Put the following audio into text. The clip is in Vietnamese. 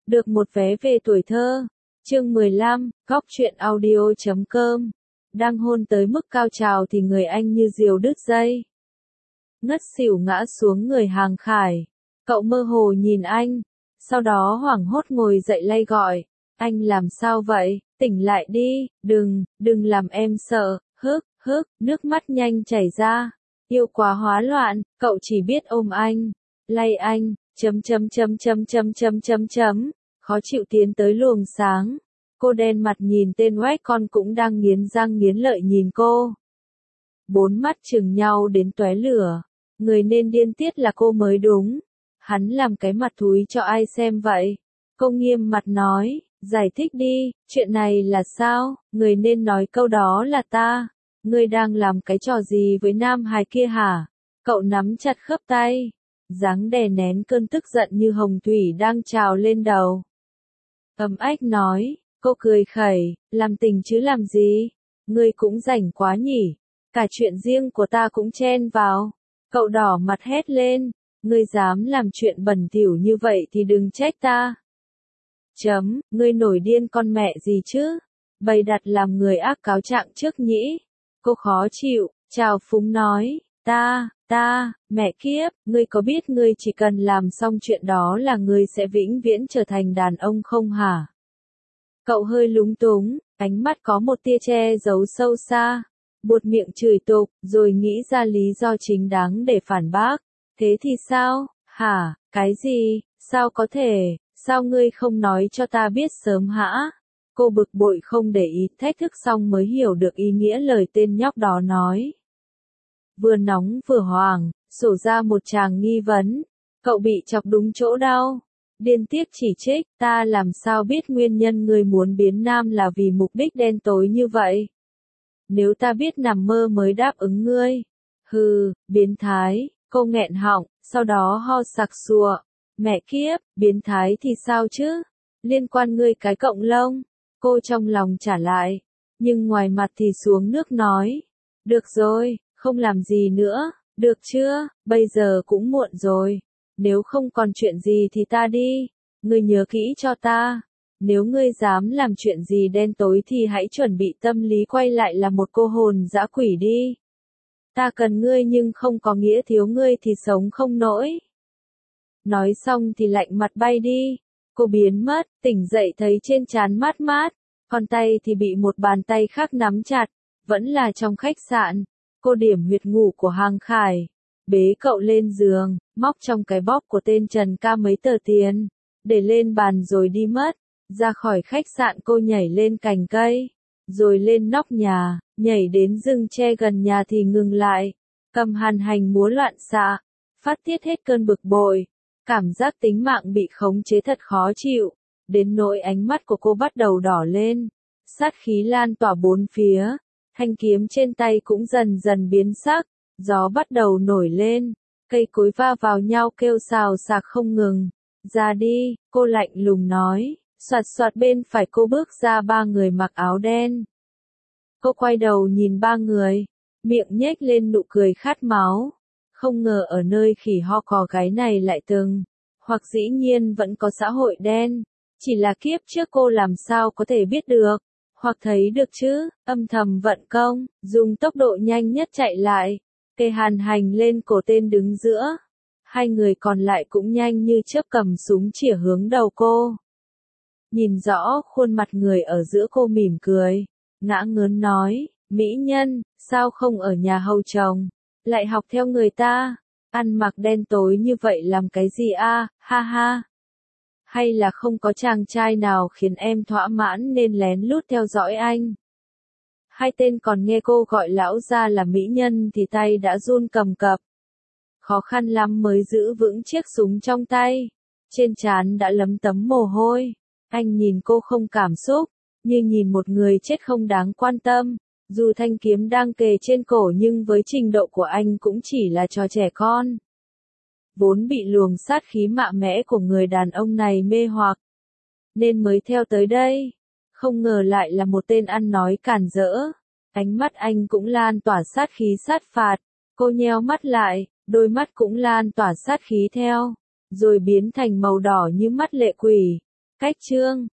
Được một vé về tuổi thơ. Chương 15, góc truyện audio.com. Đang hôn tới mức cao trào thì người anh như diều đứt dây. Ngất xỉu ngã xuống người Hàng Khải. Cậu mơ hồ nhìn anh. Sau đó hoảng hốt ngồi dậy lay gọi. Anh làm sao vậy? Tỉnh lại đi, đừng làm em sợ, nước mắt nhanh chảy ra. Yêu quá hóa loạn, cậu chỉ biết ôm anh, lay anh, khó chịu tiến tới luồng sáng. Cô đen mặt nhìn tên quét con cũng đang nghiến răng nghiến lợi nhìn cô. Bốn mắt chừng nhau đến tóe lửa. Người nên điên tiết là cô mới đúng. Hắn làm cái mặt thúi cho ai xem vậy? Cô nghiêm mặt nói, giải thích đi, chuyện này là sao? Người nên nói câu đó là ta. Ngươi đang làm cái trò gì với nam hài kia hả? Cậu nắm chặt khớp tay, dáng đè nén cơn tức giận như hồng thủy đang trào lên đầu. Ấm ách nói, cô cười khẩy, làm tình chứ làm gì? Ngươi cũng rảnh quá nhỉ? Cả chuyện riêng của ta cũng chen vào. Cậu đỏ mặt hét lên, ngươi dám làm chuyện bẩn thỉu như vậy thì đừng trách ta. Ngươi nổi điên con mẹ gì chứ? Bày đặt làm người ác cáo trạng trước nhĩ. Cô khó chịu, chào phúng nói, mẹ kiếp, ngươi có biết ngươi chỉ cần làm xong chuyện đó là ngươi sẽ vĩnh viễn trở thành đàn ông không hả? Cậu hơi lúng túng, ánh mắt có một tia che giấu sâu xa, buột miệng chửi tục, rồi nghĩ ra lý do chính đáng để phản bác. Thế thì sao, hả, cái gì, sao có thể, sao ngươi không nói cho ta biết sớm hả? Cô bực bội không để ý, thách thức xong mới hiểu được ý nghĩa lời tên nhóc đó nói. Vừa nóng vừa hoảng, sổ ra một tràng nghi vấn. Cậu bị chọc đúng chỗ đau. Điên tiết chỉ trích, ta làm sao biết nguyên nhân ngươi muốn biến nam là vì mục đích đen tối như vậy? Nếu ta biết nằm mơ mới đáp ứng ngươi. Hừ, biến thái, cô nghẹn họng, sau đó ho sặc sụa. Mẹ kiếp, biến thái thì sao chứ? Liên quan ngươi cái cộng lông. Cô trong lòng trả lại, nhưng ngoài mặt thì xuống nước nói. Được rồi, không làm gì nữa, được chưa, bây giờ cũng muộn rồi. Nếu không còn chuyện gì thì ta đi, ngươi nhớ kỹ cho ta. Nếu ngươi dám làm chuyện gì đen tối thì hãy chuẩn bị tâm lý quay lại là một cô hồn dã quỷ đi. Ta cần ngươi nhưng không có nghĩa thiếu ngươi thì sống không nổi. Nói xong thì lạnh mặt bay đi. Cô biến mất, tỉnh dậy thấy trên trán mát mát, còn tay thì bị một bàn tay khác nắm chặt, vẫn là trong khách sạn. Cô điểm huyệt ngủ của Hàng Khải, bế cậu lên giường, móc trong cái bóp của tên Trần Ca mấy tờ tiền, để lên bàn rồi đi mất. Ra khỏi khách sạn cô nhảy lên cành cây, rồi lên nóc nhà, nhảy đến rừng tre gần nhà thì ngừng lại, cầm hàn hành múa loạn xạ, phát tiết hết cơn bực bội. Cảm giác tính mạng bị khống chế thật khó chịu, đến nỗi ánh mắt của cô bắt đầu đỏ lên, sát khí lan tỏa bốn phía, thanh kiếm trên tay cũng dần dần biến sắc, gió bắt đầu nổi lên, cây cối va vào nhau kêu xào xạc không ngừng. Ra đi, cô lạnh lùng nói, soạt soạt bên phải cô bước ra ba người mặc áo đen. Cô quay đầu nhìn ba người, miệng nhếch lên nụ cười khát máu. Không ngờ ở nơi khỉ ho cò gáy này lại hoặc dĩ nhiên vẫn có xã hội đen. Chỉ là kiếp trước cô làm sao có thể biết được, hoặc thấy được chứ, âm thầm vận công, dùng tốc độ nhanh nhất chạy lại, kề hàn hành lên cổ tên đứng giữa. Hai người còn lại cũng nhanh như chớp cầm súng chĩa hướng đầu cô. Nhìn rõ khuôn mặt người ở giữa cô mỉm cười, ngã ngớn nói, mỹ nhân, sao không ở nhà hầu chồng? Lại học theo người ta, ăn mặc đen tối như vậy làm cái gì a, ha ha. Hay là không có chàng trai nào khiến em thỏa mãn nên lén lút theo dõi anh? Hai tên còn nghe cô gọi lão ra là mỹ nhân thì tay đã run cầm cập. Khó khăn lắm mới giữ vững chiếc súng trong tay. Trên trán đã lấm tấm mồ hôi. Anh nhìn cô không cảm xúc, như nhìn một người chết không đáng quan tâm. Dù thanh kiếm đang kề trên cổ nhưng với trình độ của anh cũng chỉ là trò trẻ con. Vốn bị luồng sát khí mạ mẽ của người đàn ông này mê hoặc, nên mới theo tới đây. Không ngờ lại là một tên ăn nói cản rỡ. Ánh mắt anh cũng lan tỏa sát khí sát phạt. Cô nheo mắt lại, đôi mắt cũng lan tỏa sát khí theo, rồi biến thành màu đỏ như mắt lệ quỷ. Cách chương